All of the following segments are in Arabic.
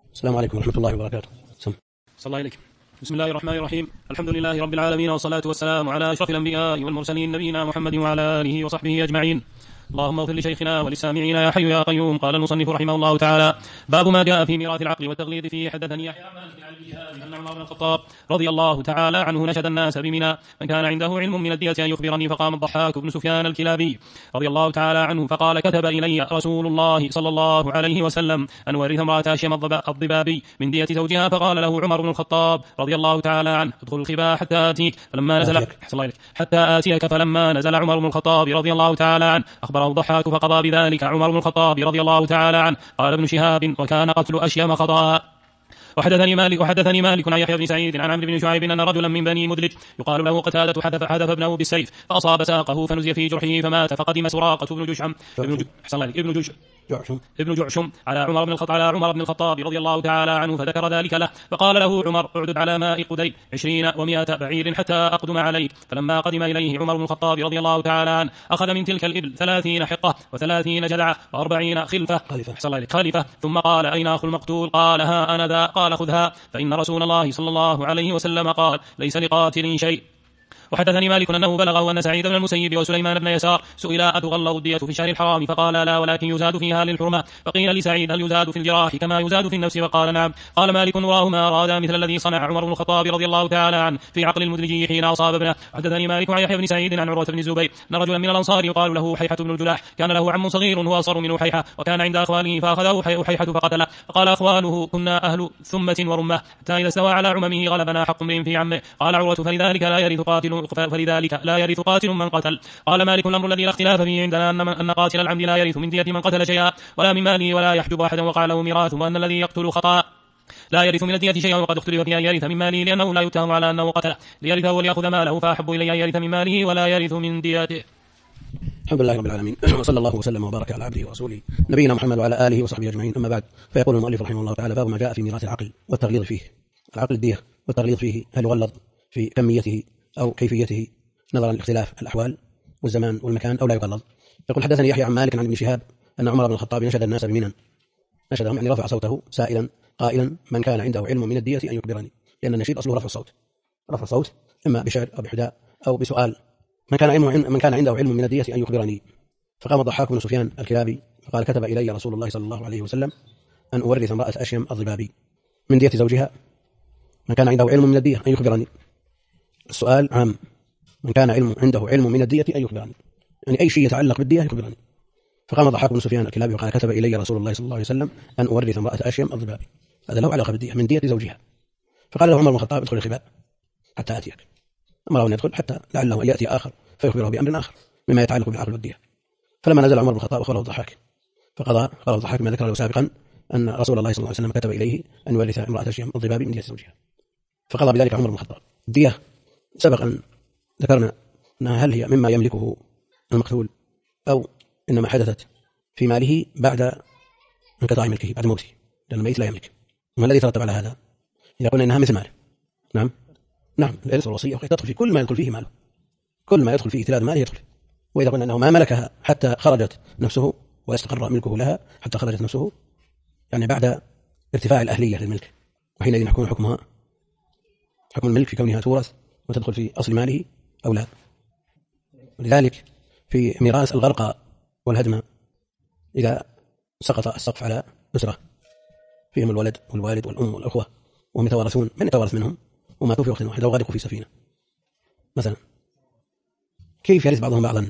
السلام عليكم ورحمة الله وبركاته. صلى الله عليك. بسم الله الرحمن الرحيم. الحمد لله رب العالمين، والصلاة والسلام على أشرف الأنبياء والمرسلين نبينا محمد وعلى آله وصحبه أجمعين. اللهم اغفر لشيخنا وللسامعين يا حي يا قيوم. قال المصنف رحمه الله تعالى: باب ما جاء في ميراث العقل والتغليظ فيه. حدثني يحيى عن مالك عن الجهاد أن عمر بن الخطاب رضي الله تعالى عنه نشد الناس بمنى من كان عنده علم من الدية أن يخبرني، فقام الضحاك بن سفيان الكلابي رضي الله تعالى عنه فقال: كتب إلي رسول الله صلى الله عليه وسلم أن ورث امرأة هاشم الضبابي من دية زوجها، فقال له عمر بن الخطاب رضي الله تعالى عنه: ادخل الخباء حتى آتيك. فلما نزل عمر بن الخطاب رضي الله تعالى عنه أخبره الضحاك فقضى بذلك عمر بن الخطاب رضي الله تعالى عنه. قال ابن شهاب: وكان قتل أشيم خطأ. وحدثني مالك عن يحيى بن سعيد عن عمرو بن شعيب أن رجلا من بني مدلج يقال له قتادة حذف ابنه بالسيف فأصاب ساقه فنزي في جرحه فمات، فقدم سراقة ابن جعشم على عمر بن الخطاب رضي الله تعالى عنه فذكر ذلك له، فقال له عمر: اعدد على ماء قدي 20 و100 بعير حتى أقدم عليك. فلما قدم إليه عمر بن الخطاب رضي الله تعالى عنه أخذ من تلك الإبل 30 حقة و30 جذعة و40 خلفة ثم قال: أين أخو المقتول؟ قال: ها أنا ذا. قال: خذها، فإن رسول الله صلى الله عليه وسلم قال: ليس لقاتل شيء. وحدثني مالك أنه بلغه أن سعيد بن المسيب وسليمان بن يسار سئلا: أتغلظ الدية في الشهر الحرام؟ فقال: لا، ولكن يزاد فيها للحرمة. فقيل لسعيد: هل يزاد في الجراح كما يزاد في النفس؟ وقال: نعم. قال مالك: وراهما أرادا مثل الذي صنع عمر بن الخطاب رضي الله تعالى عنه في عقل المدلجي حين أصاب ابنه. حدثني مالك عن يحيى بن سعيد عن عروة بن الزبير أن رجلا من الأنصار يقال له حيحة بن الجلاح كان له عم صغير هو أصغر من حيحة، وكان عند أخواله فأخذه حيحة فقتله. فقال أخواله: كنا أهل ثمة ورمة، حتى إذا استوى على عممه غلبنا حق امرئ في عمه. قال عروة: فلذلك لا يرث قاتل من قتل. قال مالك: الأمر الذي لا اختلاف فيه عندنا أن قاتل العمد لا يرث من دية من قتل شيئا ولا من ماله ولا يحجب أحدا وقع له ميراث، وأن الذي يقتل خطأ لا يرث من الدية شيئا، وقد اختلف في أن يرث من ماله لأنه لا يتهم على أنه قتله ليرثه وليأخذ ماله، فأحب إلي أن يرث من ماله ولا يرث من ديته. الحمد لله رب العالمين، وصلى الله وسلم وبارك على عبده ورسوله نبينا محمد وعلى آله وصحبه أجمعين. أما بعد، فيقول المؤلف رحمه الله تعالى: باب ما جاء في ميراث العقل والتغليظ فيه. العقل الدية والتغليظ فيه، هل يغلظ في كميته أو كيفيته نظرا لاختلاف الأحوال والزمان والمكان أو لا يغلظ؟ يقول: حدثني يحيى عن مالك عن ابن شهاب أن عمر بن الخطاب نشد الناس بمنى، نشدهم يعني رفع صوته سائلا قائلا: من كان عنده علم من الدية أن يخبرني. لأن النشيد أصله رفع الصوت إما بشعر أو بحداء أو بسؤال: من كان عنده علم من الدية أن يخبرني. فقام الضحاك بن سفيان الكلابي فقال: كتب إلي رسول الله صلى الله عليه وسلم أن أورث امرأة أشيم الضبابي من دية زوجها، من كان عنده علم من الدية أن يخبرني. السؤال عام: من كان عنده علم من الدية أن يخبرني، يعني أي شيء يتعلق بالدية يخبرني. فقام الضحاك بن سفيان الكلابي وقال: كتب إلي رسول الله صلى الله عليه وسلم أن أورث امرأة أشيم الضبابي، هذا له علاقة بالدية من دية زوجها. فقال له عمر بن الخطاب: ادخل الخباء حتى آتيك. أمره أن يدخل حتى لعله أن يأتي آخر فيخبره بأمر آخر مما يتعلق بالعقل والدية. فلما نزل عمر بن الخطاب أخبره الضحاك، قال الضحاك ما ذكر له سابقا أن رسول الله صلى الله عليه وسلم كتب إليه أن يورث امرأة أشيم الضبابي من دية زوجها. فقضى بذلك عمر بن الخطاب. الدية سبق أن ذكرنا أنها هل هي مما يملكه المقتول أو إنما حدثت في ماله بعد انقطاع ملكه، بعد موته، لأن الميت لا يملك. ما الذي ترتب على هذا؟ إذا قلنا إنها مثل ماله، نعم الإرث والوصية تدخل في كل ما يدخل فيه ماله، كل ما يدخل فيه اعتلاد ماله يدخل. وإذا قلنا أنه ما ملكها حتى خرجت نفسه واستقر ملكه لها حتى خرجت نفسه، يعني بعد ارتفاع الأهلية للملك، وحينئذ يكون حكم الملك في كونها تورث وتدخل في أصل ماله أو لا. ولذلك في ميراث الغرقى والهدم إذا سقط السقف على أسرة فيهم الولد والوالد والأم والأخوة وهم يتوارثون، من يتوارث منهم وماتوا في وقت واحد أو غرقوا في سفينة مثلا، كيف يرث بعضهم بعضا؟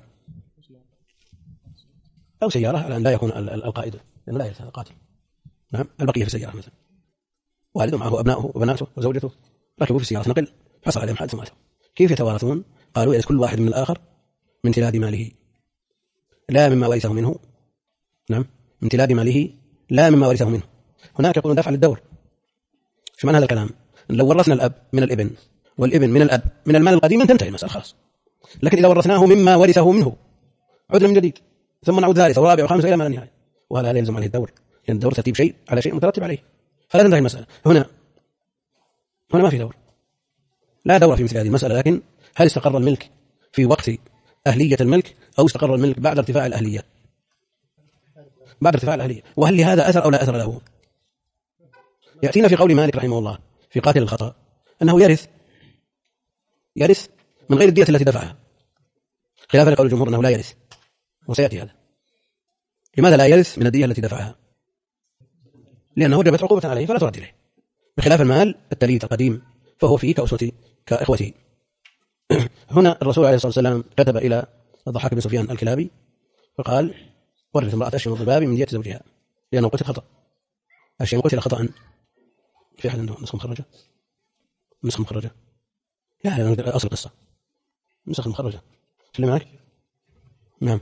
أو سيارة على أن لا يكون القائد لأنه لا يرث القاتل، نعم البقية في سيارة مثلا، والد معه أبناؤه وبناته وزوجته ركبوا في سيارة نقل حصل عليهم حادث وماتوا، كيف يتوارثون؟ قالوا: يرث كل واحد من الآخر من امتلاك ماله لا مما ورثه منه، نعم من امتلاك ماله لا مما ورثه منه. هناك يقولون دفع للدور. شو معنى هذا الكلام؟ لو ورثنا الأب من الابن والابن من الأب من المال القديم تنتهي المسألة خلاص، لكن إذا ورثناه مما ورثه منه عدنا من جديد ثم نعود ثالث ورابع وخامس إلى ما لا نهاية، وهذا لا يلزم عليه الدور، لأن الدور ترتيب شيء على شيء مترتب عليه، فلا تنتهي المسألة. هنا ما في دور، لا دور في مثل هذه المسألة. لكن هل استقر الملك في وقت أهلية الملك أو استقر الملك بعد ارتفاع الأهلية؟ بعد ارتفاع الأهلية. وهل لهذا أثر أو لا أثر له؟ يأتينا في قول مالك رحمه الله في قاتل الخطأ أنه يرث من غير الدية التي دفعها، خلافا لقول الجمهور أنه لا يرث، وسيأتي هذا. لماذا لا يرث من الدية التي دفعها؟ لأنه وجبت عقوبة عليه فلا ترد إليه، بخلاف المال التليد القديم فهو فيه كأسوة كإخوته. هنا الرسول عليه الصلاة والسلام كتب إلى الضحاك بن سفيان الكلابي فقال: ورث امرأة أشهر الضباب من دية زوجها، لأنه قتل خطأ. أشهر قتل خطأ. في أحد عنده نسخ مخرجة؟ لا أصل القصة نسخ مخرجة اللي معك. نعم.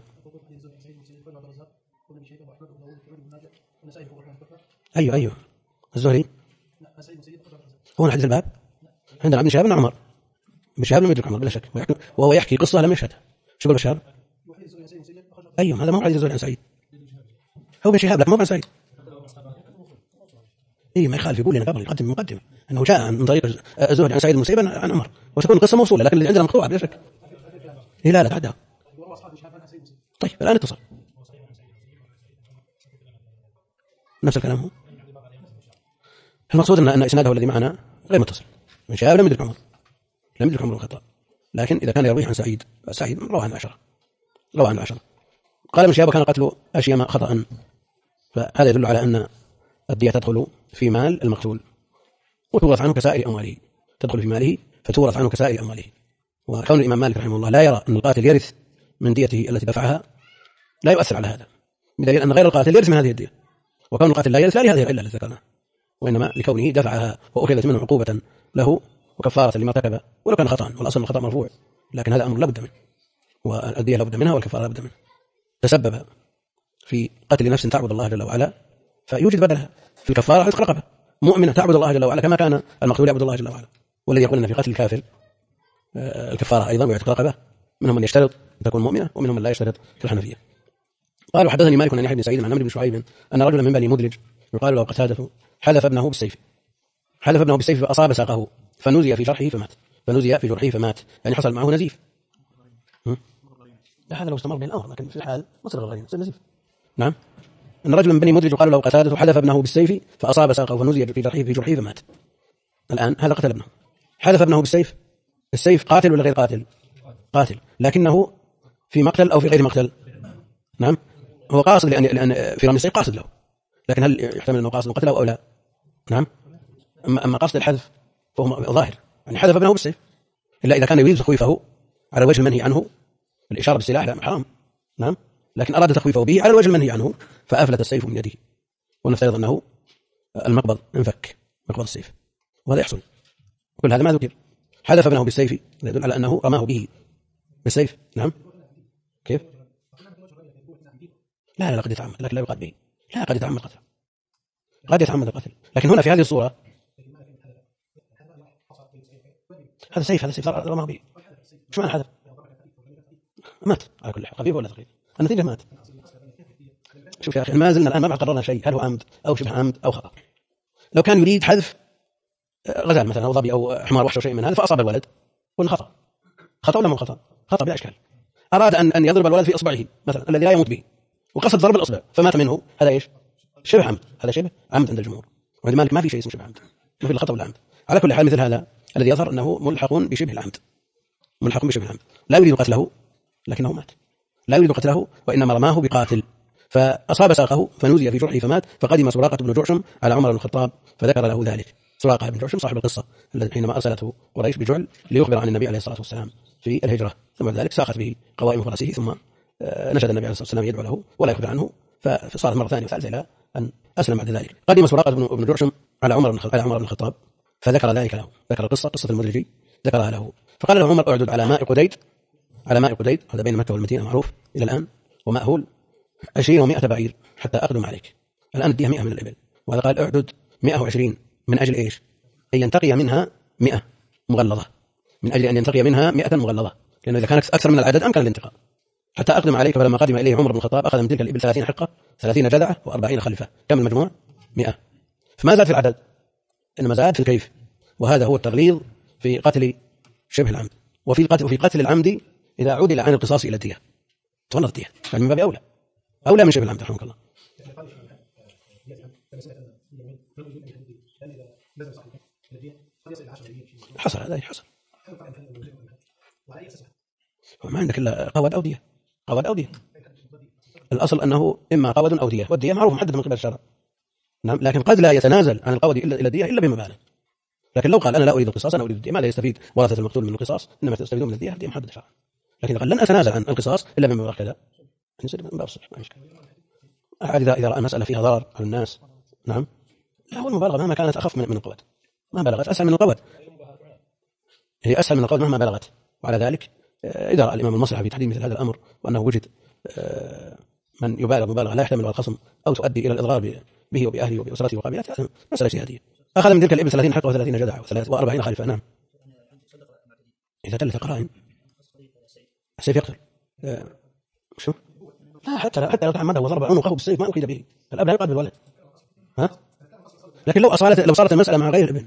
أيوه الزهري هو حديث الباب عندنا ابن شهاب بن عمر، ابن شهاب لم يدرك عمر بلا شك، وهو يحكي قصة لم يشهدها. شو يقول بشار؟ أيوه هذا مو حديث الزهري عن سعيد، هو ابن شهاب لكن مو عن سعيد. ما يخالف، يقول لنا قبل يقدم مقدمة أنه جاء من طريق الزهري عن سعيد المسيب عن عمر، وتكون القصة موصولة، لكن اللي عندنا مقطوعة بلا شك. لا تعدها. طيب الآن اتصل نفس الكلام. هو المقصود أن إسناده الذي معنا غير متصل، من شهاب لم يدرك عمر بن الخطاب، لكن إذا كان يروي عن سعيد فسعيد روى عن 10. قال ابن شهاب: كان قتل أشيم خطأ، فهذا يدل على أن الدية تدخل في مال المقتول وتورث عنه كسائر أمواله، تدخل في ماله فتورث عنه كسائر أمواله. وكون الإمام مالك رحمه الله لا يرى أن القاتل يرث من ديته التي دفعها لا يؤثر على هذا، بدليل أن غير القاتل يرث من هذه الدية، وكون القاتل لا يرث لا لهذه العلة التي ذكرناها، وإنما لكونه دفعها وأخذت منه عقوبة له وكفارة لما ارتكب، ولو كان خطأ، والأصل الخطأ مرفوع، لكن هذا أمر لا بد منه، والدية لا بد منها والكفارة لا بد منها. تسبب في قتل نفس تعبد الله جل وعلا فيوجد بدلها في الكفارة عتق رقبة مؤمنة تعبد الله جل وعلا كما كان المقتول يعبد الله جل وعلا. والذي يقول أن في قتل الكافر الكفارة أيضا ويعتق رقبة، منهم من يشترط أن تكون مؤمنة ومنهم من لا يشترط كالحنفية. قالوا: حدثني مالك عن يحيى بن سعيد عن عمرو بن شعيب أن رجلا من بني مدلج يقال له قتادة حلف ابنه بالسيف فأصاب ساقه فنزي في جرحه فمات، يعني حصل معه نزيف. لا هذا لو استمر به الأمر، لكن في الحال مصر الغريب نزيف. نعم. أن رجلا من بني مدلج يقال له قتادة حلف ابنه بالسيف فأصاب ساقه فنزي في جرحه فمات. الآن هذا قتل ابنه، حلف ابنه بالسيف. السيف قاتل ولا غير قاتل؟ قاتل، لكنه في مقتل أو في غير مقتل؟ نعم هو قاصد، لأن في رمي السيف قاصد له، لكن هل يحتمل أنه قاصد قتله أو لا؟ نعم. أما قاصد الحذف فهو ظاهر، يعني حذف ابنه بالسيف، إلا إذا كان يريد تخويفه على الوجه المنهي عنه، الإشارة بالسلاح لا حرام. نعم. لكن أراد تخويفه به على الوجه المنهي عنه فأفلت السيف من يده، ونفترض أنه المقبض انفك، مقبض السيف، وهذا يحصل. كل هذا ما ذكر. حذف ابنه بالسيف يدل على أنه رماه به بالسيف. نعم. كيف؟ لا قد يتعمد، لكن لا يقاد به. لا قد يتعمد قتل، قد يتعمد القتل، لكن هنا في هذه الصورة هذا سيف رماه به. شو معنى حذف؟ مات على كل حال، خفيف ولا ثقيل، النتيجة مات. شوف يا أخي، ما زلنا الآن ما قررنا شيء، هل هو عمد أو شبه عمد أو خطأ. لو كان يريد حذف غزال مثلا أو ظبي أو حمار وحش أو شيء من هذا فأصاب الولد، قلنا خطأ ولا مو خطأ؟ خطأ بلا إشكال. أراد أن يضرب الولد في إصبعه مثلا الذي لا يموت به، وقصد ضرب الإصبع فمات منه، هذا إيش؟ شبه عمد. هذا شبه عمد عند الجمهور، ولذلك ما في شيء اسمه شبه عمد، ما في الخطأ ولا عمد. على كل حال مثل هذا الذي يظهر أنه ملحق بشبه العمد، لا يريد قتله لكنه مات، لا يريد قتله وإنما رماه بقاتل فأصاب ساقه فنزي في جرحه فمات. فقدم سراقة بن جعشم على عمر بن الخطاب فذكر له ذلك. سراقة بن جعشم صاحب القصة الذي حينما أرسلته قريش بجعل ليخبر عن النبي عليه الصلاة والسلام في الهجرة، ثم بعد ذلك ساقت به قوائم فرسه، ثم نشد النبي عليه الصلاة والسلام يدعو له ولا يخبر عنه، فصارت مرة ثانية وثالثة إلى أن أسلم بعد ذلك. قدم سراقة بن جعشم على عمر بن الخطاب فذكر ذلك له، ذكر قصة المدلجي ذكرها له، فقال له عمر: اعدد على ماء قديد، هذا بين مكة والمدينة معروف إلى الآن، ومأهول 20 و100 بعير حتى أقدم عليك. الآن الدية 100 من الإبل، وهذا قال اعدد 120 من أجل إيش؟ أن ينتقي منها 100 مغلظة، من أجل أن ينتقي منها 100 مغلظة، لأنه إذا كانت أكثر من العدد أمكن الانتقاء. حتى أقدم عليك. فلما قدم إليه عمر بن الخطاب أخذ من تلك الإبل 30 حقة، 30 جذعة و40 خلفة، كم المجموع؟ 100. فما زاد في العدد إنما زاد في الكيف، وهذا هو التغليظ في قتل شبه العمد. وفي قتل العمد إذا عدل عن القصاص إلى الدية تغلظ الدية، يعني من باب أولى من شبه العمد رحمك الله. حصل هذا حصل. ما عندك إلا قود أو دية. قود أو دية. الأصل أنه إما قود أو دية، والدية معروف محددة من قبل الشرع. نعم، لكن قد لا يتنازل عن القود إلا الدية إلا بمبالغ. لكن لو قال أنا لا أريد القصاص أنا أريد الدية، ما لا يستفيد ورثة المقتول من القصاص، إنما تستفيدون من الدية، الدية محددة شرعا. لكن قال لن أتنازل عن القصاص إلا بمبالغ كذا، يصير من باب الصلح ما مشكلة. أحد إذا رأى مسألة فيها ضرر على الناس، نعم، لا، هو المبالغة مهما كانت أخف من القود، ما بلغت أسهل من القود، هي أسهل من القود مهما بلغت. وعلى ذلك إذا رأى الإمام المصلحة في تحديد مثل هذا الأمر، وأنه وجد من يبالغ مبالغة لا يحتمل الخصم أو تؤدي إلى الإضرار به وبأهله وبأسرته وقابلته، مسألة اجتهادية. أخذ من تلك الإبل 30 حقة و30 جدعة و43 خليفة. نعم، إذا دلت قرائن السيف يقتل. شو؟ لا، حتى لو تعمده وضرب عنقه بالسيف ما أقيد به، الأب لا يقاد بالولد. ها؟ لكن لو صارت المسألة مع غير الابن،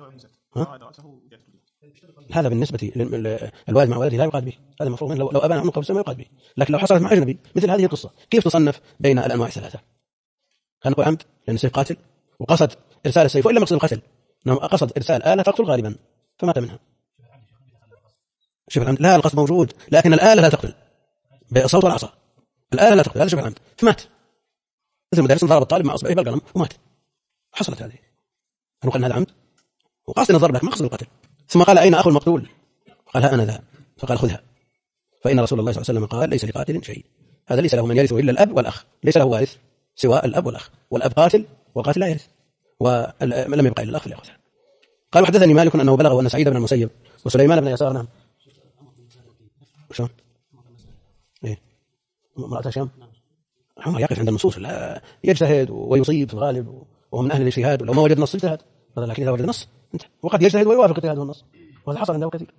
هذا بالنسبة للوالد مع ولده لا يقاد به، هذا مفروض منه. لو أبان عنقه بالسيف ما يقاد به. لكن لو حصلت مع أجنبي مثل هذه القصة، كيف تصنف بين الأنواع الثلاثة؟ خلينا نقول عمد لأن السيف قاتل، وقصد إرسال السيف وإلا مقصد القتل، إنه قصد إرسال آلة تقتل غالبا فمات منها. شوف العمد لا، القصد موجود لكن الآلة لا تقتل بالصوت والعصا، الآلة لا تقتل، هذا شوف العمد فمات. مثل مدرس ضرب الطالب مع أصبعه بالقلم ومات، حصلت هذه. نقول هذا عمد وقصد الضرب لكن ما قصد القتل. ثم قال أين أخو المقتول؟ قال ها أنا ذا. فقال خذها، فإن رسول الله صلى الله عليه وسلم قال ليس لقاتل شيء، هذا ليس له من يرثه إلا الأب والأخ، ليس له وارث سوى الأب والأخ، والأب قاتل والقاتل لا يرث، ولم يبقى إلا الأخ ليأخذها. قال وحدثني مالك أنه بلغ أن سعيد بن المسيب وسليمان بن يسار، نعم، شلون؟ إيه، امرأة شام عمر يقف عند النصوص، لا يجتهد ويصيب في الغالب وهو من أهل الاجتهاد، ولو ما وجد نص اجتهد، لكن إذا وجد نص وقد يجتهد ويوافق اجتهاده النص، وهذا حصل عنده كثير.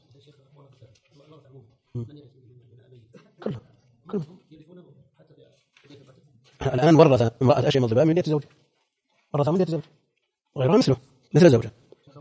كله الآن ورث امرأة أشيم الضباب من دية زوجه، ورثها من دية زوجه وغيرها مثل زوجه.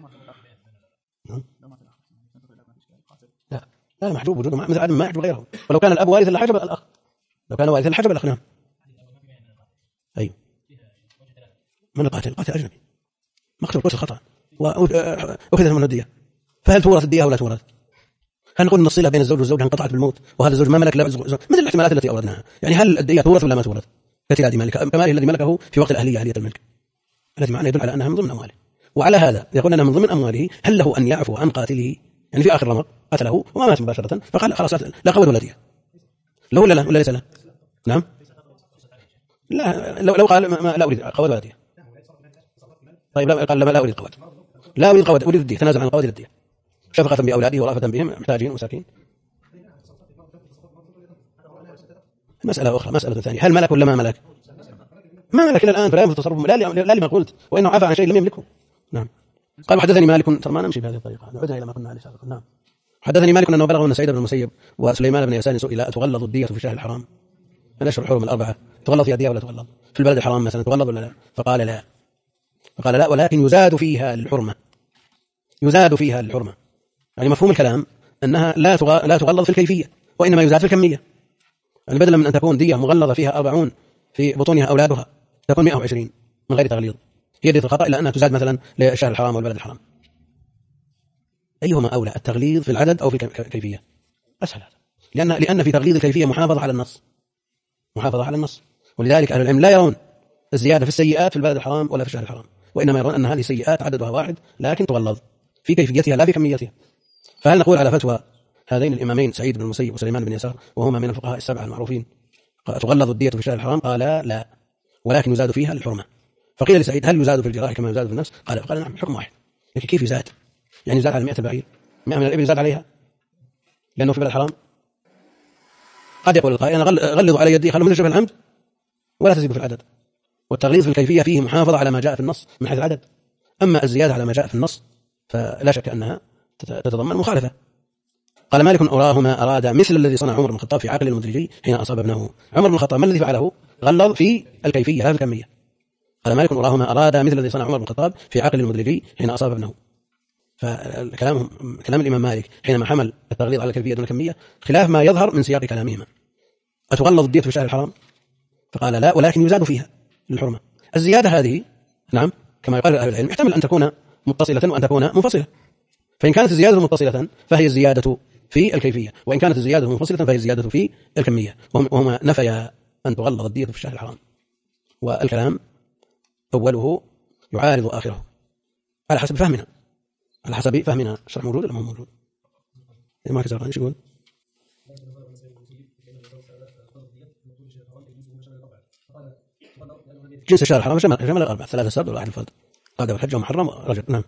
لا محجوب وجوده مثل عدم ما يحجب غيره، ولو كان الأب وارثا لحجب الأخ، لو كان وارثا لحجب الأخ. نعم، أيوه، من القاتل قاتل أجنبي مقتول قتل خطأ وأخذت منه الدية، فهل تورث الدية أو لا تورث؟ هل نقول أن الصلة بين الزوج والزوجة انقطعت بالموت وهذا الزوج ما ملك لا مثل الاحتمالات التي أوردناها؟ يعني هل الدية تورث ولا ما تورث؟ كتلاد مالك كماله الذي ملكه في وقت الأهلية أهلية الملك، الذي معناه يدل على أنها من ضمن أمواله. وعلى هذا يقول أنها من ضمن أمواله، هل له أن يعفو عن قاتله؟ يعني في آخر الأمر قتله وما مات مباشرة فقال خلاص لا قود ولا دية، له ولا لا ولا ليس له؟ نعم، لا، لو قال ما لا أريد قود ولا دية. طيب قال لا أريد قود، لا أريد قود، أريد الدية، تنازل عن القود إلى الدية شفقة بأولاده ورأفة بهم محتاجين ومساكين. مسألة أخرى، مسألة ثانية، هل ملك ولا ما ملك؟ ما ملك إلى الآن فلا يملك تصرفه، لا لما قلت وإنه عفى عن شيء لم يملكه. نعم، قال وحدثني مالك، ترى ما نمشي بهذه الطريقة، نعودنا إلى ما كنا عليه سابقا. نعم، حدثني مالك أنه بلغ أن سعيد بن المسيب وسليمان بن يسار سئل أتغلظ الدية في الشهر الحرام؟ الأشهر الحرم الأربعة تغلظ فيها الدية ولا تغلظ؟ في البلد الحرام مثلا تغلظ ولا لا؟ فقال لا، ولكن يزاد فيها الحرمة، يزاد فيها الحرمة، يعني مفهوم الكلام أنها لا تغلظ في الكيفية وإنما يزاد في الكمية، يعني بدلا من أن تكون دية مغلظة فيها 40 في بطونها أولادها تكون 120 من غير تغليظ، هي دية الخطأ، إلا أنها تزاد مثلا للشهر الحرام والبلد الحرام. أيهما أولى، التغليظ في العدد أو في الكيفية؟ أسهل هذا، لأن في تغليظ الكيفية محافظة على النص، ولذلك أهل العلم لا يرون الزيادة في السيئات في البلد الحرام ولا في الشهر الحرام، وإنما يرون أن هذه السيئات عددها واحد لكن تغلظ في كيفيتها لا في كميتها. فهل نقول على فتوى هذين الإمامين سعيد بن المسيب وسليمان بن يسار وهما من الفقهاء السبعة المعروفين تغلظ الدية في الشهر الحرام؟ قال لا، ولكن يزاد فيها الحرمة. فقيل لسعيد هل يزاد في الجراح كما يزاد في النفس؟ قال نعم، حكم واحد. لكن كيف يزاد؟ يعني يزاد على 100 البعير، 100 من الإبل يزاد عليها لأنه في بلد الحرام؟ قد يقول القائل غلظوا على يدي خلوا مثل شبه العمد ولا تزيدوا في العدد، والتغليظ في الكيفية فيه محافظة على ما جاء في النص من حيث العدد، أما الزيادة على ما جاء في النص فلا شك أنها تتضمن مخالفة. قال مالك أراهما أراد مثل الذي صنع عمر بن الخطاب في عقل المدرجي حين أصاب ابنه. عمر بن الخطاب ما الذي فعله؟ غلظ في الكيفية لا في الكمية. قال مالك أراهما أراد مثل الذي صنع عمر بن الخطاب في عقل المدرجي حين أصاب ابنه. فكلام الإمام مالك حينما حمل التغليظ على الكيفية دون الكمية خلاف ما يظهر من سياق كلامهما. أتغلظ الدية في الشهر الحرام؟ فقال لا، ولكن يزاد فيها للحرمة. الزيادة هذه نعم كما يقال أهل العلم يحتمل أن تكون متصلة وأن تكون منفصلة. فإن كانت الزيادة متصلة فهي الزيادة في الكيفية، وإن كانت الزيادة منفصلة فهي الزيادة في الكمية، وهما نفيا أن تغلظ الدية في الشهر الحرام. والكلام أوله يعارض آخره على حسب فهمنا، على حسب فهمنا. الشرع موجود ولا ما هو موجود؟ ما كسر ايش يقول؟ جنس الشهر الحرام شمل الأربعة، 3 سرد وواحد الفرد، قاد والحج ومحرم رجل. نعم.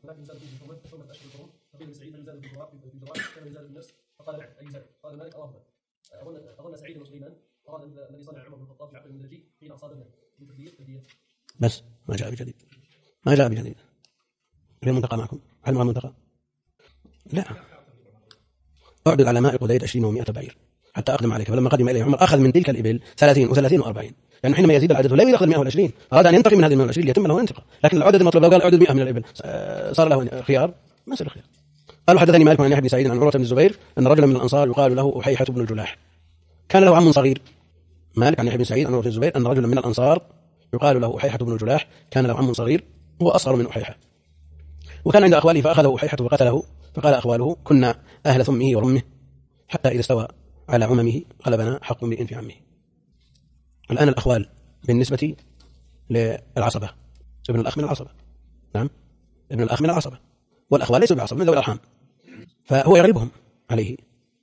بس ما جاء بجديد، ما جاء بجديد. في المنتقى معكم؟ هل مع المنتقى؟ لا. أعدد على ماء قديد 20 و100 بعير حتى أقدم عليك. فلما قدم إليه عمر أخذ من تلك الإبل 30 و30 و40. يعني حينما يزيد العدد لا يأخذ 120، أراد أن ينتقي من هذه 120 ليتم له الانتقاء، لكن العدد المطلوب لو قال أعدد 100 من الإبل صار له خيار، ما صار خيار. قالوا حدثني مالك عن يحيى بن سعيد عن عروة بن الزبير أن رجلا من الأنصار يقال له أحيحة بن الجلاح كان له عم صغير. مالك عن يحيى بن سعيد عن عروة بن الزبير أن رجلا من الأنصار يقال له أحيحة بن الجلاح كان له عم صغير هو أصغر من أحيحة، وكان عند أخواله فأخذه أحيحة وقتله. فقال أخواله كنا أهل ثمه ورمه حتى إذا استوى على عممه غلبنا حق امرئ في عمه. الآن الأخوال بالنسبة للعصبة، ابن الأخ من العصبة. نعم، ابن الأخ من العصبة، والأخوال ليسوا بعصبة، من ذوي الأرحام، فهو يغلبهم عليه.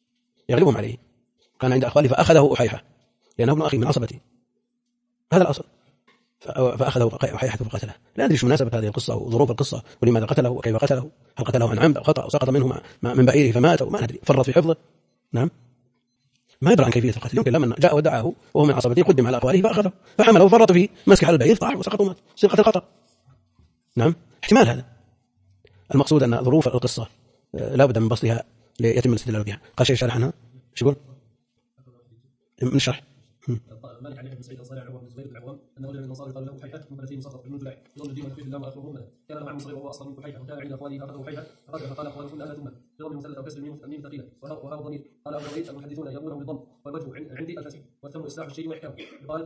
كان عند أخواله فأخذه أحيحة لأنه ابن أخي من عصبته، هذا الأصل. فأخذه أحيحة فقتله. لا أدري شو مناسبة هذه القصة وظروف القصة ولماذا قتله وكيف قتله، هل قتله عن عمد أو خطأ أو سقط منه من بعيره فمات أو ما ندري، فرط في حفظه. نعم، ما يدرى عن كيفية القتل. يمكن لما جاء ودعاه وهو من عصبته قدم على أخواله فأخذه فحمله وفرط فيه، مسك على البعير طاح وسقط ومات، يصير قتل خطأ. نعم، احتمال هذا. المقصود أن ظروف القصة لا بد من بسطها ليتم الاستدلال بها. قال شيء شرح عنها، شو يقول؟ نشرح. مالك عن ابن سعيد الصالح عن ابن زبير بن العوام ان رجلا من الانصار قال له حيحه من 30 صخر بن جلاح يظن الدين ويخفيه الله واخره منه. كان له عم صغير وهو اصغر من حيحه، وكان عند اخوانه فاخذه حيحه فقال اخوانه كنا اهل ثمه بضم مثلث او كسر الميم ثقيله وهذا ضمير. قال ابو الوليد المحدثون يقولون بالضم والوجه عندي الفتح والثم اصلاح الشيء واحكامه. قال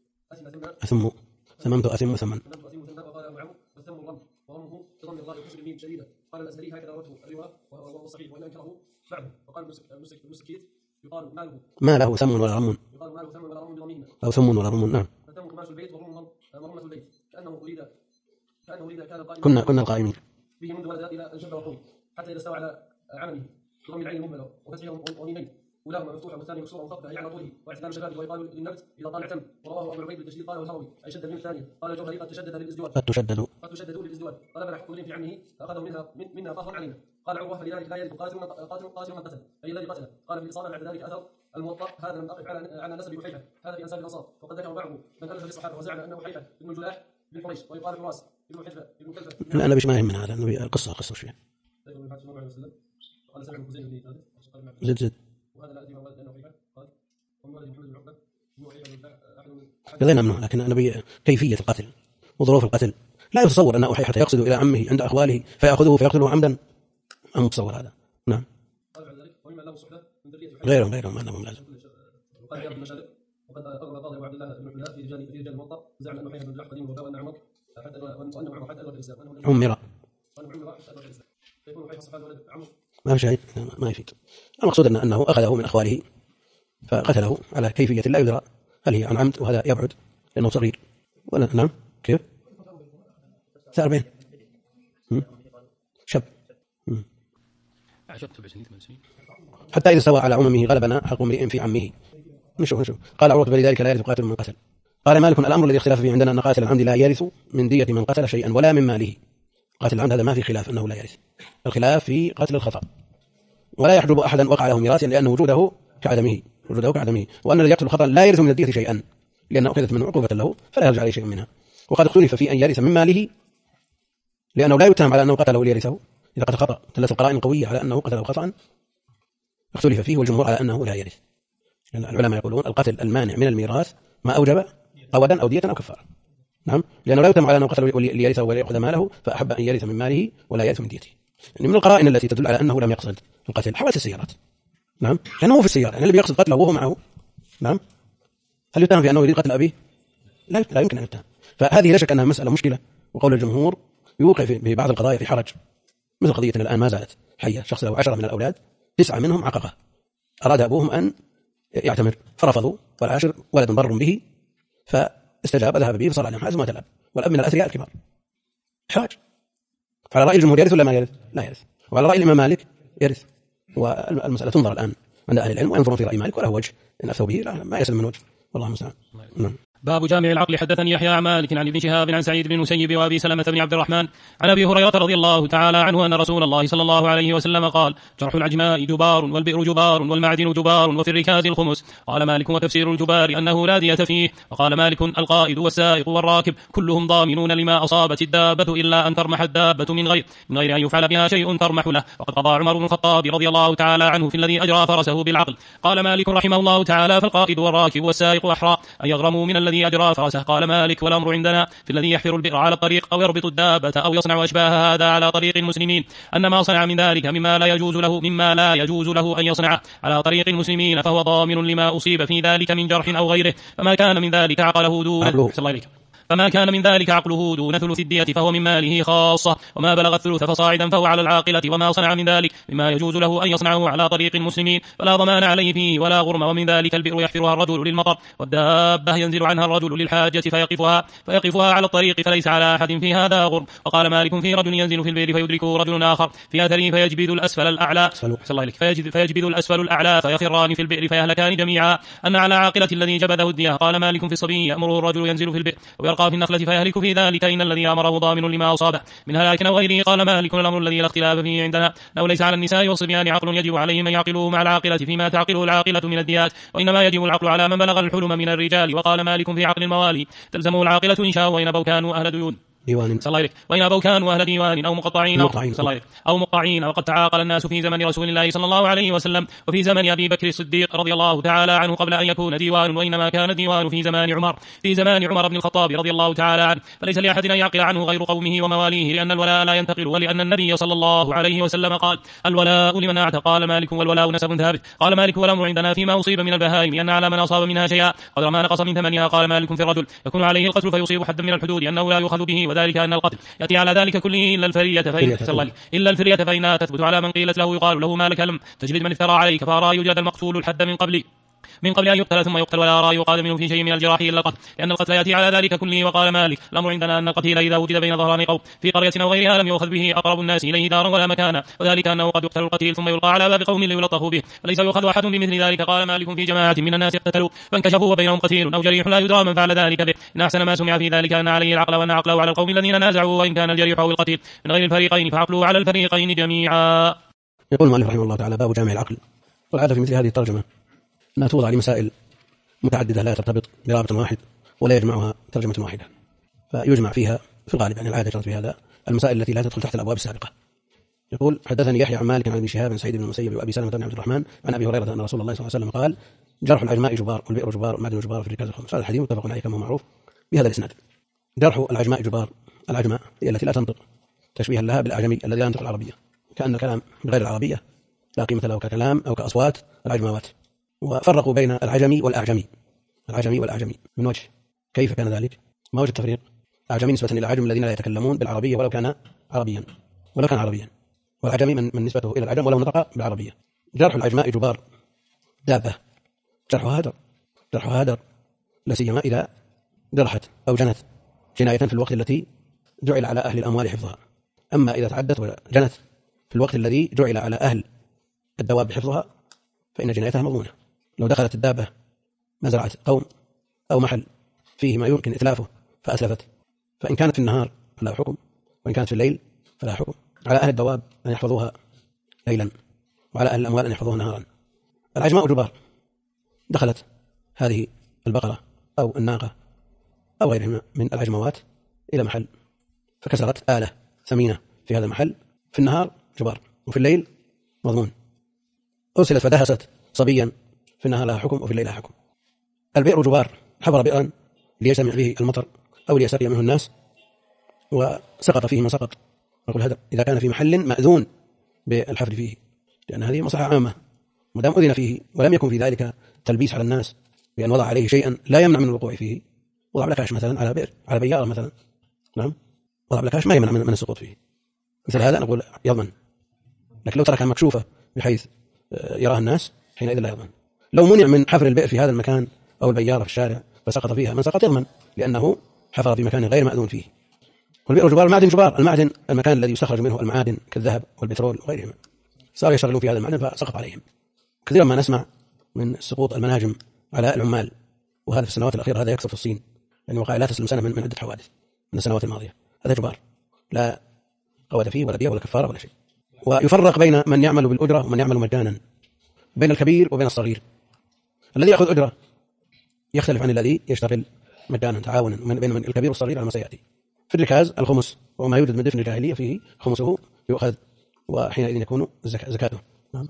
ثممت اثم ثمن وقال ابو عمرو والثم الرمل ورمه بضم الراء وكسر الميم شديده. قال الازهري هكذا روته الرواء وهو صحيح وان انكره بعده. وقال المسكيت يقال ما له ثم ولا رم، يقال ما له ثم ولا رم بضميهما أو ثم ولا رم. نعم، فتم قماش البيت ومرمة البيت كأنه أريد كان كنا القائمين به منذ ولد إلى أن شب وقوم حتى إذا استوى على عمله بضم العين المهملة وفتحه ونينين ولاهما مفتوحة والثاني مكسورة ومخففة يعني على طوله واعتدال شبابه ويقال للنبت إذا طال تم. ورواه أبو العبيد بالتشديد قال والهروي أي شد الميم الثانية. قال الجوهري قد تشدد للازدواج طلبنا حق في عمه فأخذه منا فخرا علينا. قال عروة فلذلك لا يجب قاتل من قتل أي الذي قتله. قال في الإصابة بعد ذلك أثر الموطأ هذا لم أقف على نسب أحيحة هذا في أنساب الأنصار وقد ذكر بعضه من ألف للصحابة وزعم أنه أحيحة ابن الجلاح بن قريش ويقال فراس ابن حجبة ابن كلفة. لا أنا بيش ما يهم من هذا، أنه قصة شوية. قال سمع الحسين بن ثابت زد وهذا لا أدري ما أنه أحيحة. قال ومن محمد بن عقبة قضينا منه، لكن أنا كيفية القتل وظروف القتل لا يتصور أن أحيحة يقصد إلى عمه عند أخواله فيأخذه فيقتله عمدا، أم متصور هذا. نعم، غيرهم أنهم لازم. وقال ابن مشارق وقد أغرى قاضي عبد الله بن حلال في رجال الموطأ زعم أنه حيث بن جحش قديم وأن عمر حتى أدرك الإسلام عمر حتى أدرك الإسلام فيكون حيث صحابة ولد عمر ما في شيء ما يفيد. المقصود أنه أخذه من أخواله فقتله على كيفية لا يدرى هل هي عن عمد، وهذا يبعد لأنه صغير ولا. نعم، كيف ثار بين شب حتى إذا استوى على عممه غلبنا حق امرئ في عمه. نشوف قال عروة فلذلك لا يرث قاتل من قتل. قال مالك الأمر الذي اختلاف فيه عندنا أن قاتل العمد لا يرث من دية من قتل شيئا ولا من ماله. قاتل العمد هذا ما في خلاف أنه لا يرث، الخلاف في قتل الخطأ. ولا يحجب أحدا وقع له ميراث لأن وجوده كعدمه، وأن الذي يقتل الخطأ لا يرث من الدية شيئا لأنه أخذت من عقوبة له فلا يرجع عليه شيء منها. وقد اختلف في أن يرث من ماله لأنه لا يتهم على أنه قتله ليرثه إذا قتل خطأ، دلت القرائن قوية على أنه قتله خطأ اختلف فيه، والجمهور على أنه لا يرث. يعني العلماء يقولون القتل المانع من الميراث ما أوجب قودا أو دية أو كفارة. نعم، لأنه لا يتهم على أنه قتله ليرثه وليأخذ ماله فأحب أن يرث من ماله ولا يرث من ديته. يعني من القرائن التي تدل على أنه لم يقصد القتل حوادث السيارات. نعم، لأنه هو في السيارة، يعني اللي بيقصد قتله وهو معه. نعم، هل يتهم في أنه يريد قتل أبيه؟ لا يمكن أن يتهم. فهذه لا شك أنها مسألة مشكلة وقول الجمهور يوقع في بعض القضايا في حرج، مثل قضية الآن ما زالت حية، شخص له 10 من الأولاد 9 منهم عققة، أراد أبوهم أن يعتمر فرفضوا، والعاشر ولد بر به فاستجاب ذهب به فصار عليهم حاز ما تلاب، والأب من الأثرياء الكبار، إحراج. فعلى رأي الجمهور يرث ولا ما يرث؟ لا يرث. وعلى رأي الإمام مالك يرث. والمسألة تنظر الآن عند أهل العلم وينظرون في رأي مالك وله وجه إن أفتوا به ما يسلم من وجه، والله المستعان. نعم. باب جامع العقل. حدثني يحيى عن مالك عن ابن شهاب عن سعيد بن المسيب وابي سلمة بن عبد الرحمن عن ابي هريرة رضي الله تعالى عنه ان رسول الله صلى الله عليه وسلم قال: جرح العجماء جبار، والبئر جبار، والمعدن جبار، وفي الركاز الخمس. قال مالك: وتفسير الجبار انه لا دية فيه. وقال مالك: القائد والسائق والراكب كلهم ضامنون لما اصابت الدابة الا ان ترمح الدابة من غير ان يفعل بها شيء ترمح له. وقد قضى عمر بن الخطاب رضي الله تعالى عنه في الذي اجرى فرسه بالعقل. قال مالك رحمه الله تعالى: فالقائد والراكب والسائق احرى ان يغرموا من الذي اجرى فرسه. قال مالك: والأمر عندنا في الذي يحفر البئر على الطريق أو يربط الدابة أو يصنع أشباه هذا على طريق المسلمين، أن ما صنع من ذلك مما لا يجوز له أن يصنع على طريق المسلمين فهو ضامن لما أصيب في ذلك من جرح أو غيره. فما كان من ذلك عقله دون ثلث الدية فهو من ماله خاصة، وما بلغ الثلث فصاعدا فهو على العاقلة. وما صنع من ذلك مما يجوز له أن يصنعه على طريق المسلمين فلا ضمان عليه فيه ولا غرم. ومن ذلك البئر يحفرها الرجل للمطر، والدابة ينزل عنها الرجل للحاجة فيقفها على الطريق فليس على أحد في هذا غرم. وقال مالك: في رجل ينزل في البئر فيدركه رجل آخر في أثره فيجبد الأسفل الأعلى فيخران في البئر فيهلكان جميعا، أن على عاقلة الذي جبده الدية. قال مالك: في الصبي يأمره الرجل ينزل في البئر ويرقى في النخلة فيهلك في ذلك، إن الذي أمره ضامن لما أصابه من هلاك أو غيره. قال مالك: الأمر الذي لا اختلاف فيه عندنا لو ليس على النساء والصبيان عقل يجب عليهم أن يعقلوه مع العاقلة فيما تعقله العاقلة من الديات، وإنما يجب العقل على من بلغ الحلم من الرجال. وقال مالك: في عقل الموالي تلزمه العاقلة إن شاء وإن أبوا كانوا أهل ديون وإن أبوا كانوا أهل ديوان أو مقطعين. وقد تعاقل الناس في زمن رسول الله صلى الله عليه وسلم وفي زمن أبي بكر الصديق رضي الله تعالى عنه قبل أن يكون ديوان، وإنما كان ديوان في زمان عمر بن الخطاب رضي الله تعالى عنه. فليس لأحد أن يعقل عنه غير قومه ومواليه، لأن الولاء لا ينتقل، ولأن النبي صلى الله عليه وسلم قال: الولاء لمن أعتق. قال مالك: والولاء نسب ثابت. قال مالك: والأمر عندنا فيما أصيب من البهائم أن على من أصاب منها شيئا قدر ما نقص من ثمنها. قال مالك: في الرجل يكون عليه القتل فيصيب حدا من الحدود أنه لا يؤخذ به، وذلك أن القتل يأتي على ذلك كله إلا الفرية فإنها تثبت على من قيلت له يقال له: ما لك لم تجلد من افترى عليك؟ فأرى يوجد المقتول الحد من قبل أن يقتل ثم يقتل، ولا أرى يقال منه في شيء من الجراح إلا القتل، لأن القتل يأتي على ذلك كله. وقال مالك: الأمر عندنا أن القتيل إذا وجد بين ظهران قوم في قرية أو غيرها لم يؤخذ به أقرب الناس إليه دارا ولا مكانا، وذلك أنه قد يقتل القتيل ثم يلقى على باب قوم ليلطف به، فليس يؤخذ أحد بمثل ذلك. قال مالك: في جماعة من الناس اقتتلوا فانكشفوا وبينهم قتيل أو جريح لا يدرى من فعل ذلك به، إن أحسن ما سمع في ذلك أن عليه العقل وأن عقله على القوم الذين نازعوا، وإن كان الجريح أو القتيل من غير الفريقين فعقله على الفريقين جميعا. يقول المؤلف رحمه الله تعالى: باب جامع العقل. والعادة في مثل هذه الترجمة أنها توضع لمسائل متعددة لا ترتبط برابط واحد ولا يجمعها ترجمة واحدة، فيجمع فيها في الغالب يعني العادة جرت في هذا المسائل التي لا تدخل تحت الأبواب السابقة. يقول: حدثني يحيى عن مالك عن ابن شهاب عن سعيد بن المسيب وأبي سلمة بن عبد الرحمن عن أبي هريرة أن رسول الله صلى الله عليه وسلم قال: جرح العجماء جبار، والبئر جبار، والمعدن جبار، في الركاز الخمس. هذا الحديث متفق عليه كما هو معروف بهذا الإسناد. جرح العجماء جبار. العجماء هي التي لا تنطق، تشبيها لها بالأعجمي الذي لا ينطق العربية، كأن الكلام بغير العربية لا قيمة له ككلام أو كأصوات العجماوات. وفرقوا بين العجمي والأعجمي من وجه. كيف كان ذلك؟ ما وجه التفريق؟ الأعجمي نسبة إلى العجم الذين لا يتكلمون بالعربية ولو كان عربيا، والعجمي من نسبته إلى العجم ولو نطق بالعربية. جرح العجماء جبار، دابة جرحها هدر، لا سيما إذا جرحت أو جنت جناية في الوقت التي جعل على أهل الأموال حفظها. أما إذا تعدت وجنت في الوقت الذي جعل على أهل الدواب حفظها فإن جنايتها مضمونة. لو دخلت الدابة مزرعة قوم أو محل فيه ما يمكن إتلافه فأسلفت، فإن كانت في النهار فلا حكم، وإن كانت في الليل فلا حكم. على أهل الدواب أن يحفظوها ليلا، وعلى أهل الأموال أن يحفظوها نهارا. العجماء جبار، دخلت هذه البقرة أو الناقة أو غيرهما من العجموات إلى محل فكسرت آلة ثمينة في هذا المحل، في النهار جبار وفي الليل مضمون. أرسلت فدهست صبيا، في النهار لها حكم وفي الليل لها حكم. البئر جبار، حفر بئرا ليجتمع فيه المطر أو ليسقي منه الناس وسقط فيه ما سقط، نقول هذا إذا كان في محل مأذون بالحفر فيه، لأن هذه مصلحة عامة، مدام أذن فيه ولم يكن في ذلك تلبيس على الناس بأن وضع عليه شيئا لا يمنع من الوقوع فيه، وضع لكاش مثلا على بئر، على بيارة مثلا، نعم، وضع بالكاش ما يمنع من السقوط فيه. مثل هذا نقول يضمن، لكن لو تركها مكشوفة بحيث يراها الناس حينئذ لا يضمن. لو منع من حفر البئر في هذا المكان أو البيارة في الشارع فسقط فيها من سقط يضمن، لأنه حفر في مكان غير مأذون فيه. والبئر جبار، المعدن جبار، المعدن المكان الذي يستخرج منه المعادن كالذهب والبترول وغيرهما، صار يشتغلون في هذا المعدن فسقط عليهم. كثيرا ما نسمع من سقوط المناجم على العمال، وهذا في السنوات الأخيرة هذا يكثر في الصين، يعني وقع لا تسلم سنة من عدة حوادث من السنوات الماضية. هذا جبار لا قوة فيه ولا دية ولا كفارة ولا شيء. ويفرق بين من يعمل بالأجرة ومن يعمل مجانا، بين الكبير وبين الصغير. الذي يأخذ أجرة يختلف عن الذي يشتغل مجانا تعاونا بين الكبير والصغير على ما سيأتي. في الركاز الخمس وما يوجد من دفن الجاهلية فيه خمسه يؤخذ، وحينئذ يكون زكاته. نعم.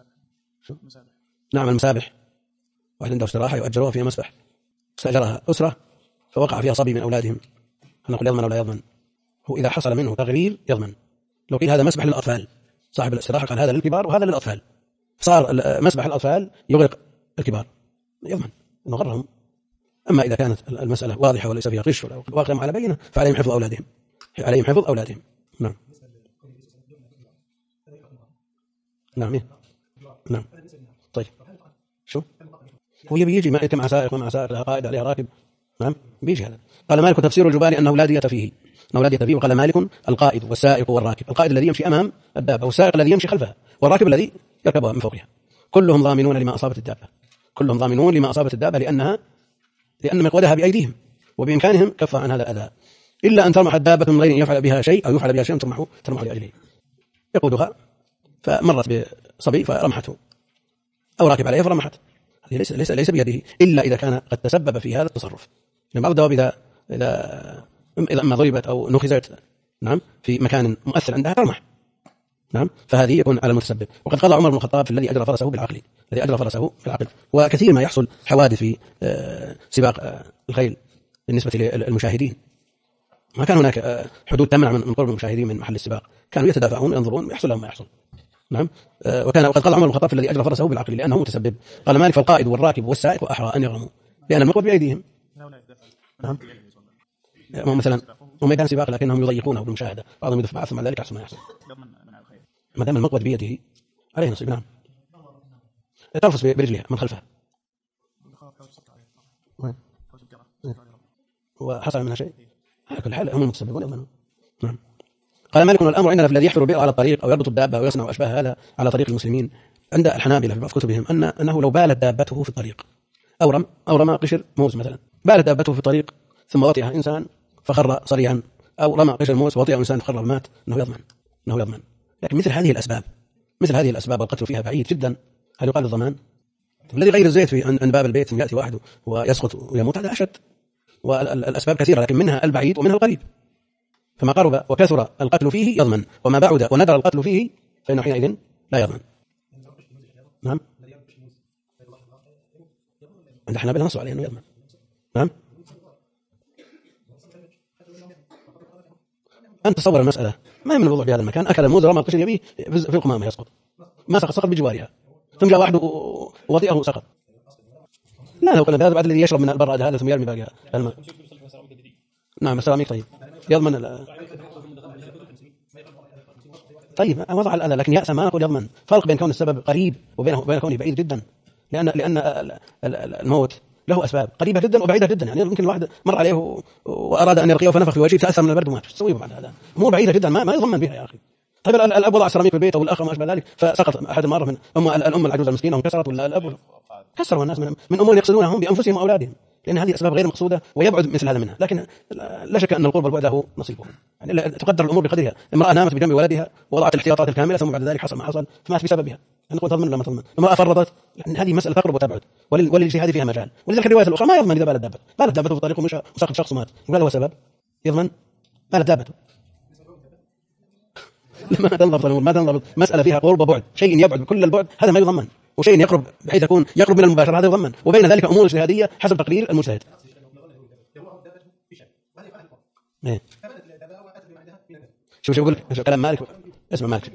نعم المسابح، واحد عنده استراحة يؤجرها فيها مسبح، استأجرها أسرة فوقع فيها صبي من أولادهم، هل نقول يضمن ولا يضمن؟ هو إذا حصل منه تغرير يضمن. لو قيل هذا مسبح للأطفال، صاحب الاستراحة قال هذا للكبار وهذا للأطفال، صار مسبح الأطفال يغرق الكبار، يضمن إنه غرهم. أما إذا كانت المسألة واضحة وليس فيها غش ولا واقع على بينة فعليهم حفظ أولادهم، عليهم حفظ أولادهم. نعم. نعم. نعم. طيب شو هو يجي ما مع سائق ومع سائق لها قائد عليها راكب. نعم بيجي هذا. قال مالك تفسير الجبال أنه لا دية فيه، أنه لا دية فيه. وقال مالك القائد والسائق والراكب، القائد الذي يمشي أمام الدابة والسائق الذي يمشي خلفها والراكب الذي يركبها من فوقها، كلهم ضامنون لما أصابت الدابة، كلهم ضامنون لما أصابت الدابة لأن مقودها بأيديهم وبإمكانهم كف عن هذا الأذى، إلا أن ترمح الدابة من غير أن يفعل بها شيء أو يفعل بها شيء ترمح لأجله، يقودها فمرت بصبي فرمحته أو راكب عليه فرمحت، هذه ليس بيده إلا إذا كان قد تسبب في هذا التصرف. يعني بعض الدواب إذا أما ضربت أو نخزت نعم في مكان مؤثر عندها ترمح، نعم فهذه يكون على المتسبب. وقد قضى عمر بن الخطاب في الذي أجرى فرسه بالعقل، وكثير ما يحصل حوادث في سباق الخيل بالنسبة للمشاهدين، ما كان هناك حدود تمنع من قرب المشاهدين من محل السباق، كانوا يتدافعون ينظرون يحصل لهم ما يحصل. نعم. وقد قضى عمر بن الخطاب في الذي أجرى فرسه بالعقل لأنه متسبب. قال مالك فالقائد والراكب والسائق أحرى أن يغرموا لأن المقود بأيديهم. نعم. مثلا هم كان سباق لكنهم يضيقونه بالمشاهدة، بعضهم يدفع ثم ذلك يحصل ما يحصل. ما دام المقود بيده عليه نصيب. نعم. ترفس برجلها من خلفها وحصل منها شيء، على كل حال هم المتسببون يضمنون. نعم. قال مالك الأمر عندنا في الذي يحفر البئر على الطريق أو يربط الدابة ويصنع أشباه هذا على طريق المسلمين. عند الحنابلة في بعض كتبهم أنه لو بالت دابته في الطريق أو رمى قشر موز مثلا، بالت دابته في الطريق ثم وطئها إنسان فخر صريعا، أو رمى قشر موز ووطئه إنسان فخر ومات، أنه يضمن. لكن مثل هذه الأسباب والقتل فيها بعيد جدا، هل يقال الضمان؟ الذي غير الزيت في عند باب البيت ثم يأتي واحد ويسقط ويموت هذا أشد. والأسباب كثيرة لكن منها البعيد ومنها القريب، فما قرب وكثر القتل فيه يضمن، وما بعد وندر القتل فيه فإنه حينئذ لا يضمن. نعم. عند الحنابلة نصوا عليه أنه يضمن. نعم. أنت تصور المسألة ما من الوضوح بهذا المكان، أكل الموز رمى القشر يبيه في القمامة يسقط، ما سقط بجوارها، ثم جاء واحد ووطئه سقط. لا لو قلنا هذا بعد الذي يشرب من البراد هذا ثم يرمي باقي الماء. نعم السلاميك. طيب يضمن طيب وضع الأذى لكن يأس ما نقول يضمن. فرق بين كون السبب قريب وبين كونه بعيد جدا، لأن الموت له أسباب قريبة جدا وبعيدة جدا. يعني يمكن الواحد مر عليه وأراد أن يرقيه فنفخ في وجهه تأثر من البرد ومات، تسويه بعد هذا أمور بعيدة جدا ما يضمن بها يا أخي. طيب الأب وضع السيراميك في البيت أو الأخ وما أشبه ذلك فسقط أحد المرة من الأم العجوز المسكينة وانكسرت، ولا الأب كسروا الناس من أمور يقصدونها هم بأنفسهم وأولادهم، لأن هذه أسباب غير مقصودة ويبعد مثل هذا منها. لكن لا شك أن القرب والبعد له نصيبه، يعني تقدر الأمور بقدرها. امرأة نامت بجنب ولدها ووضعت الاحتياطات الكاملة ثم بعد ذلك حصل ما حصل فمات بسببها، نقول تضمن ولا ما تضمن؟ امرأة فرطت، يعني هذه مسألة تقرب وتبعد وللاجتهاد فيها مجال. ولذلك الرواية الأخرى ما يضمن إذا بالت دابته في الطريق ومشى وسقط شخص ومات، يقول هو سبب يضمن؟ بالت دابته ما تنضبط الأمور، ما تنضبط مسألة فيها قرب وبعد، شيء يبعد بكل البعد هذا ما يضمن، وشيء يقرب بحيث يكون يقرب من المباشرة هذا يضمن، وبين ذلك أمور اجتهادية حسب تقرير المجتهد. إيه. شو يقول كلام مالك، اسمع مالك.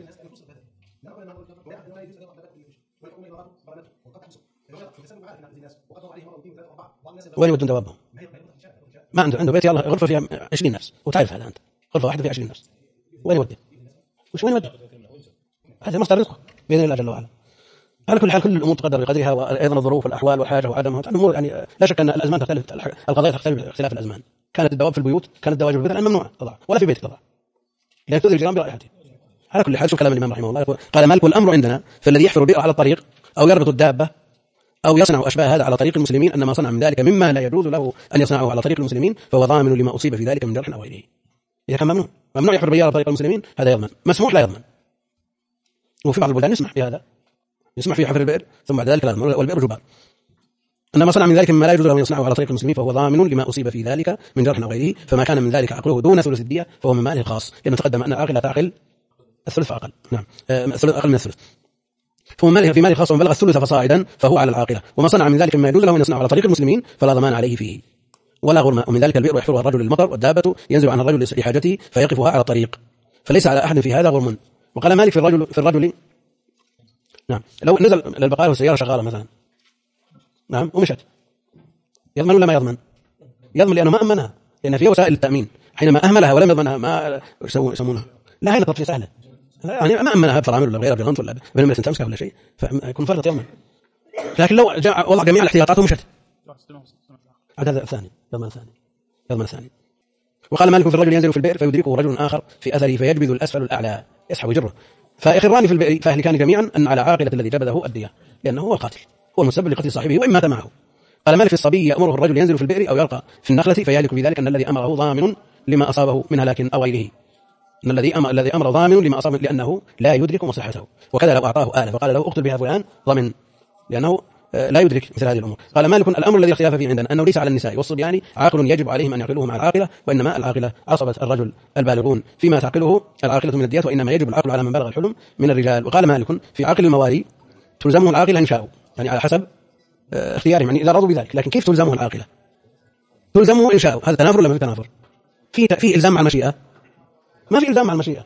وين يودون دوابهم؟ ما عنده بيت يلا غرفة فيها 20 نفس، وتعرف هذا أنت غرفة واحدة في 20 نفس، وين يودي؟ وين يودي؟ هذا مصدر رزقه بإذن الله جل وعلا. على كل حال كل الأمور تقدر بقدرها، وأيضا الظروف والأحوال والحاجة وعدمها الأمور، يعني لا شك أن الأزمان تختلف، القضايا تختلف باختلاف الأزمان. كانت الدواب في البيوت، كانت الدواجن في البيت الآن ممنوعة تضع، ولا في بيتك تضع، لا تؤذي الجيران برائحته. على كل حال شوف كلام الإمام رحمه الله، قال مالك والأمر عندنا فالذي يحفر البئر على الطريق أو يربط الدابة أو يصنع أشباه هذا على طريق المسلمين أن ما صنع من ذلك مما لا يجوز له أن يصنعه على طريق المسلمين فهو ضامن لما أصيب في ذلك من جرح أو غيره. إذا كان ممنوع يحفر البئر على طريق المسلمين هذا يضمن، مسموح لا يضمن. وفي بعض البلدان يسمح بهذا، يسمح في حفر البئر ثم بعد ذلك لا يضمن، والبئر جبار. أن ما صنع من ذلك مما لا يجوز له أن يصنعه على طريق المسلمين فهو ضامن لما أصيب في ذلك من جرح أو غيره، فما كان من ذلك عقله دون ثلث الدية فهو من ماله الخاص، لأنه تقدم أن العاقل لا تعقل الثلث فأقل، نعم الثلث أقل من الثلث، فهو ماله في ماله خاص ومن بلغ الثلث فصاعدا فهو على العاقلة. وما صنع من ذلك مما يجوز له أن يصنعه على طريق المسلمين فلا ضمان عليه فيه ولا غرمة. ومن ذلك البئر يحفرها الرجل للمطر، والدابة ينزل عن الرجل لحاجته فيقفها على الطريق، فليس على أحد في هذا غرم. وقال مالك في الرجل نعم لو نزل للبقالة والسيارة شغالة مثلا نعم ومشت، يضمن ولا ما يضمن؟ يضمن لأنه ما أمنها، لأن فيها وسائل التأمين. حينما أهملها ولم يضمنها ما يسمونها لا هي تطفي سهلة، يعني ما أمنها بفرامل ولا بغيرها بغنط ولا بنملة تمسكها ولا شيء فيكون فرط يضمن. لكن لو وضع جميع الاحتياطات ومشت هذا الثاني يضمن الثاني. وقال مالك في الرجل ينزل في البئر فيدركه رجل آخر في أثره فيجبذ الأسفل الأعلى يسحب ويجره فيخران في البئر فيهلكان جميعا أن على عاقلة الذي جبذه الدية لأنه هو القاتل، هو المسبب لقتل صاحبه وإن مات معه. قال مالك في الصبي يأمره الرجل ينزل في البئر أو يلقى في النخلة فيهلك بذلك أن الذي أمره ضامن لما أصابه من هلاك أو غيره، أن الذي أمر ضامن لما أصابه لأنه لا يدرك مصلحته. وكذا لو أعطاه آلة فقال له اقتل بها فلان ضمن لأنه لا يدرك مثل هذه الأمور. قال مالك الأمر الذي اختلاف فيه عندنا أنه ليس على النساء والصبيان عاقل يجب عليهم أن يعقلوه مع العاقلة، وإنما العاقلة عصبة الرجل البالغون فيما تعقله العاقلة من الديات، وإنما يجب العقل على من بلغ الحلم من الرجال. وقال مالك في عقل الموالي تلزمه العاقلة إن شاءوا، يعني على حسب اختيارهم، يعني إذا رضوا بذلك. لكن كيف تلزمه العاقلة؟ تلزمه إن شاءوا، هذا تنافر ولا ما في تنافر؟ في إلزام مع المشيئة؟ ما في إلزام مع المشيئة.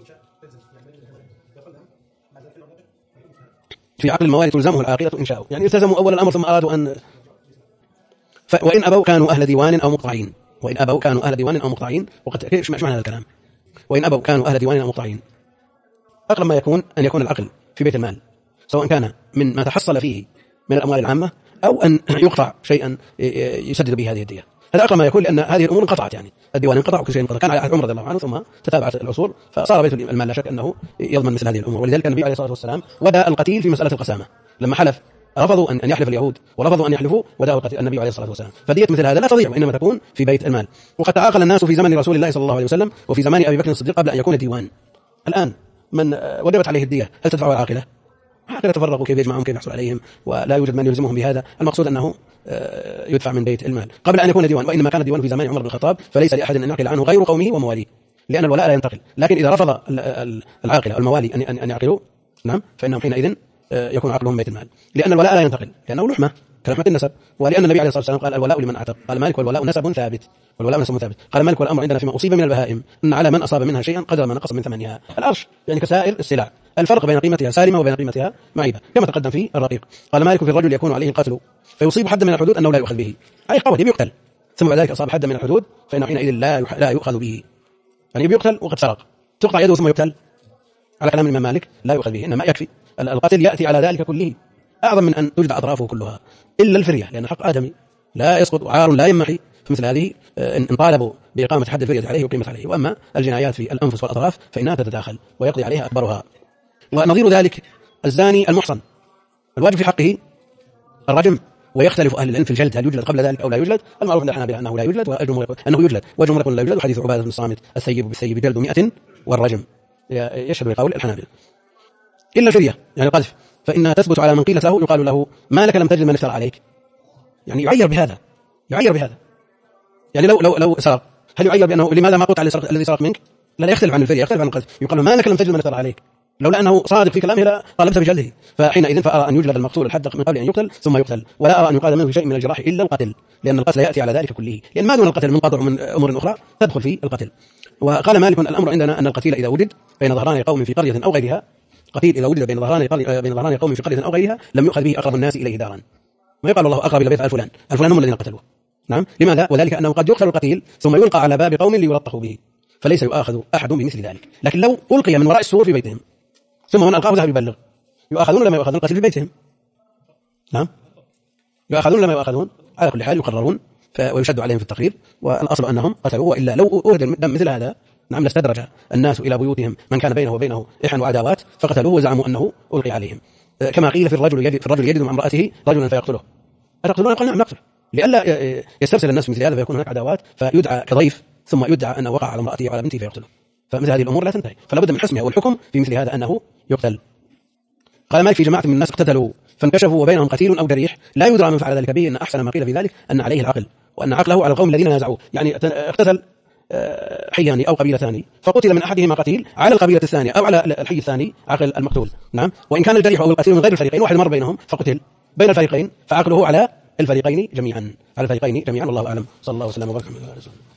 في عقل الموالي تلزمه العاقلة إن شاءوا، يعني التزموا أول الأمر ثم أرادوا أن وإن أبوا كانوا أهل ديوان أو مقطعين، وإن أبوا كانوا أهل ديوان أو مقطعين. وقد إيش معنى هذا الكلام؟ وإن أبوا كانوا أهل ديوان أو مقطعين، أقرب ما يكون أن يكون العقل في بيت المال، سواء كان من ما تحصل فيه من الأموال العامة أو أن يقطع شيئا يسدد به هذه الدية. هذا أقرب ما يكون، لأن هذه الأمور انقطعت، يعني الديوان انقطع وكل شيء انقطع. كان على عهد عمر رضي الله عنه ثم تتابعت العصور فصار بيت المال لا شك أنه يضمن مثل هذه الأمور. ولذلك النبي عليه الصلاة والسلام ودى القتيل في مسألة القسامة، لما حلف رفضوا أن يحلف اليهود ورفضوا أن يحلفوا وداه النبي عليه الصلاة والسلام. فدية مثل هذا لا تضيع وإنما تكون في بيت المال. وقد تعاقل الناس في زمن رسول الله صلى الله عليه وسلم وفي زمان أبي بكر الصديق قبل أن يكون ديوان. الآن من وجبت عليه الدية هل تدفع العاقلة؟ عاقلة تفرقوا كيف يجمعهم كيف يحصل عليهم ولا يوجد من يلزمهم بهذا. المقصود أنه يدفع من بيت المال قبل أن يكون ديوان. وإنما كان الديوان في زمان عمر بن الخطاب فليس لأحد أن يعقل عنه غير قومه ومواليه، لأن الولاء لا ينتقل. لكن إذا رفض العاقلة والموالي أن يعقلوا نعم فإنهم حينئذ يكون عقلهم بيت المال، لأن الولاء لا ينتقل لأنه لحمة كلحمة النسب. ولأن النبي عليه الصلاة والسلام قال الولاء لمن أعتق. قال مالك والولاء نسب ثابت، والولاء نسب ثابت. قال مالك والأمر عندنا فيما أصيب من البهائم أن على من أصاب منها شيئا قدر ما نقص من ثمنها. الأرش يعني كسائر السلع، الفرق بين قيمتها سالمة وبين قيمتها معيبة كما تقدم في الرقيق. قال مالك في الرجل يكون عليه القتل فيصيب حدا من الحدود أنه لا يؤخذ به، أي قوة يقتل ثم بعد ذلك أصاب حدا من الحدود فإنه حينئذ لا يؤخذ به، يعني بيقتل وقد سرق تقطع يده ثم يقتل على كلام الإمام مالك لا يؤخذ به، إنما يكفي القتل يأتي على ذلك كله أعظم من أن تجدع أطرافه كلها إلا الفرية، لأن حق آدمي لا يسقط وعار لا يمحي. فمثل هذه إن طالبوا بإقامة حد الفرية عليه وقيمة عليه. وأما الجنايات في الأنفس والأطراف فإنها تتداخل ويقضي عليها أكبرها. ونظير ذلك الزاني المحصن الواجب في حقه الرجم. ويختلف أهل العلم في الجلد هل يجلد قبل ذلك أو لا يجلد. المعروف عند الحنابلة أنه لا يجلد أنه يجلد، وجمهور يقول لا يجلد. وحديث عبادة بن الصامت الثيب بالثيب جلد 100 والرجم يشهد بقول الحنابلة إلا الفرية يعني القذف فإنها تثبت على من قيل له يقال له ما لك لم تجد من افترى عليك، يعني يعير بهذا يعني لو سرق هل يعير بأنه لماذا ما قلت على الذي سرق منك؟ لا يختلف عن الفرية، يختلف عن القذف. يقال ما لك لم تجد من افترى عليك، لولا أنه صادق في كلامه لا طالبت بجلده. فحينئذ فأرى أن يجلد المقتول الحد من قبل أن يقتل ثم يقتل، ولا أرى أن يقال منه شيء من الجراح إلا القتل، لأن القتل يأتي على ذلك كله، لأن ما دون القتل منقطع من أمور أخرى تدخل في القتل. وقال مالك الأمر عندنا أن القتيل إذا وجد بين ظهران قوم في قرية أو غيرها، قتيل إذا وجد بين ظهران قوم في قرية أو غيرها لم يؤخذ به أقرب الناس إليه دارا، ما يقال الله أقرب إلى بيت الفلان هم الذين قتلوه. نعم لماذا؟ وذلك أنه قد يقتل القتيل ثم يلقى على باب قوم ليلطخوا به، فليس يؤاخذ أحد بمثل ذلك. لكن لو ألقي من وراء السور في بيتهم ثم من ألقاه ذهب يبلغ، يؤاخذون لما يؤاخذون القتل في بيتهم؟ نعم يؤاخذون لما يؤاخذون، على كل حال يقررون ويشد عليهم في التقرير، والأصل أنهم قتلوا. وإلا لو أورد الدم مثل هذا نعم لاستدرج الناس إلى بيوتهم من كان بينه وبينه إحن وعداوات فقتلوه وزعموا أنه ألقي عليهم، كما قيل في الرجل يجد مع امرأته رجلا فيقتله، أتقتلون؟ قال نعم نقتل، لئلا يسترسل الناس مثل هذا فيكون هناك عداوات فيدعى كضيف ثم يدعى أنه وقع على امرأته وعلى بنته فيقتله، فمثل هذه الأمور لا تنتهي، فلا بد من حسمها والحكم في مثل هذا أنه يقتل. قال مالك في جماعة من الناس اقتتلوا فانكشفوا وبينهم قتيل أو جريح لا يدرى من فعل ذلك به، إن أحسن ما قيل في ذلك أن عليه العقل، وأن عقله على القوم الذين نازعوه، يعني اقتتل حيان أو قبيلتان فقتل من أحدهما قتيل، على القبيلة الثانية أو على الحي الثاني عقل المقتول. نعم. وإن كان الجريح أو القتيل من غير الفريقين واحد مر بينهم فقتل بين الفريقين فعقله على الفريقين جميعا، والله أعلم. صلى الله وسلم وبارك على رسوله.